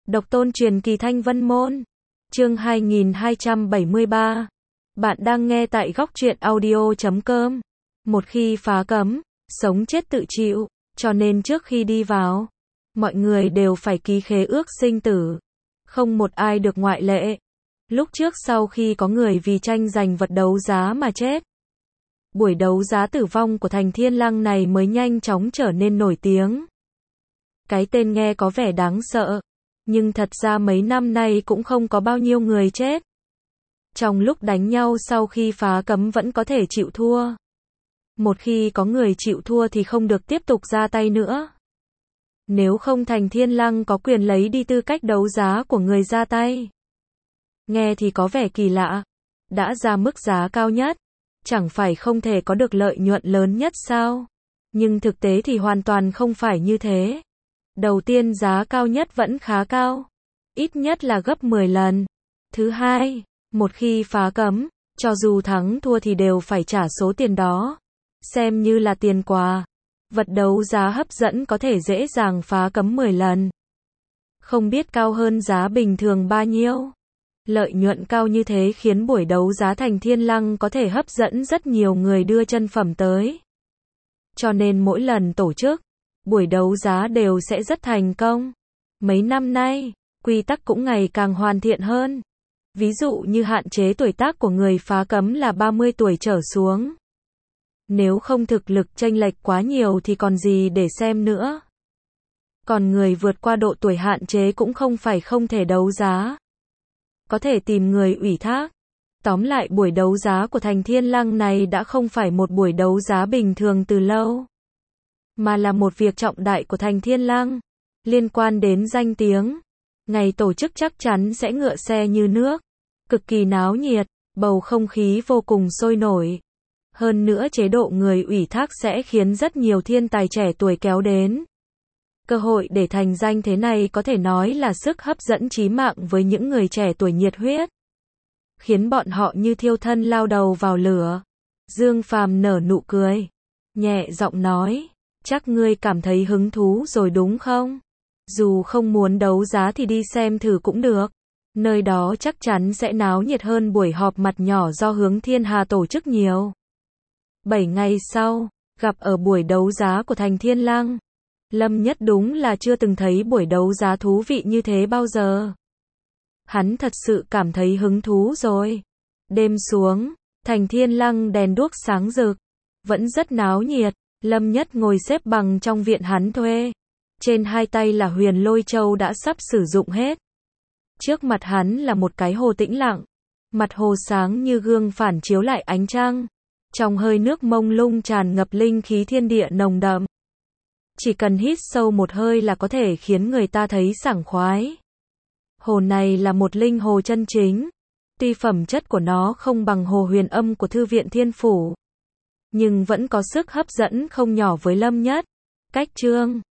Độc tôn truyền kỳ Thanh Vân Môn. Chương 2273. Bạn đang nghe tại góc truyện audio.com. Một khi phá cấm, sống chết tự chịu, cho nên trước khi đi vào, mọi người đều phải ký khế ước sinh tử. Không một ai được ngoại lệ. Lúc trước sau khi có người vì tranh giành vật đấu giá mà chết, buổi đấu giá tử vong của Thành Thiên Lăng này mới nhanh chóng trở nên nổi tiếng. Cái tên nghe có vẻ đáng sợ, nhưng thật ra mấy năm nay cũng không có bao nhiêu người chết. Trong lúc đánh nhau sau khi phá cấm vẫn có thể chịu thua. Một khi có người chịu thua thì không được tiếp tục ra tay nữa. Nếu không Thành Thiên Lăng có quyền lấy đi tư cách đấu giá của người ra tay. Nghe thì có vẻ kỳ lạ. Đã ra mức giá cao nhất, chẳng phải không thể có được lợi nhuận lớn nhất sao? Nhưng thực tế thì hoàn toàn không phải như thế. Đầu tiên giá cao nhất vẫn khá cao, ít nhất là gấp 10 lần. Thứ hai, một khi phá cấm, cho dù thắng thua thì đều phải trả số tiền đó, xem như là tiền quà. Vật đấu giá hấp dẫn có thể dễ dàng phá cấm 10 lần. Không biết cao hơn giá bình thường bao nhiêu. Lợi nhuận cao như thế khiến buổi đấu giá Thành Thiên Lăng có thể hấp dẫn rất nhiều người đưa chân phẩm tới. Cho nên mỗi lần tổ chức buổi đấu giá đều sẽ rất thành công. Mấy năm nay, quy tắc cũng ngày càng hoàn thiện hơn. Ví dụ như hạn chế tuổi tác của người phá cấm là 30 tuổi trở xuống. Nếu không thực lực chênh lệch quá nhiều thì còn gì để xem nữa. Còn người vượt qua độ tuổi hạn chế cũng không phải không thể đấu giá. Có thể tìm người ủy thác. Tóm lại buổi đấu giá của Thành Thiên Lăng này đã không phải một buổi đấu giá bình thường từ lâu, mà là một việc trọng đại của Thành Thiên Lăng, liên quan đến danh tiếng. Ngày tổ chức chắc chắn sẽ ngựa xe như nước, cực kỳ náo nhiệt, bầu không khí vô cùng sôi nổi. Hơn nữa chế độ người ủy thác sẽ khiến rất nhiều thiên tài trẻ tuổi kéo đến. Cơ hội để thành danh thế này có thể nói là sức hấp dẫn chí mạng với những người trẻ tuổi nhiệt huyết, khiến bọn họ như thiêu thân lao đầu vào lửa. Dương Phàm nở nụ cười, nhẹ giọng nói, chắc ngươi cảm thấy hứng thú rồi đúng không? Dù không muốn đấu giá thì đi xem thử cũng được. Nơi đó chắc chắn sẽ náo nhiệt hơn buổi họp mặt nhỏ do Hướng Thiên Hà tổ chức nhiều. 7 ngày sau, gặp ở buổi đấu giá của Thành Thiên Lăng. Lâm Nhất đúng là chưa từng thấy buổi đấu giá thú vị như thế bao giờ. Hắn thật sự cảm thấy hứng thú rồi. Đêm xuống, Thành Thiên Lăng đèn đuốc sáng rực, vẫn rất náo nhiệt. Lâm Nhất ngồi xếp bằng trong viện hắn thuê. Trên hai tay là huyền lôi châu đã sắp sử dụng hết. Trước mặt hắn là một cái hồ tĩnh lặng. Mặt hồ sáng như gương phản chiếu lại ánh trăng. Trong hơi nước mông lung tràn ngập linh khí thiên địa nồng đậm. Chỉ cần hít sâu một hơi là có thể khiến người ta thấy sảng khoái. Hồ này là một linh hồ chân chính. Tuy phẩm chất của nó không bằng hồ Huyền Âm của Thư viện Thiên Phủ, nhưng vẫn có sức hấp dẫn không nhỏ với Lâm Nhất. Cách chương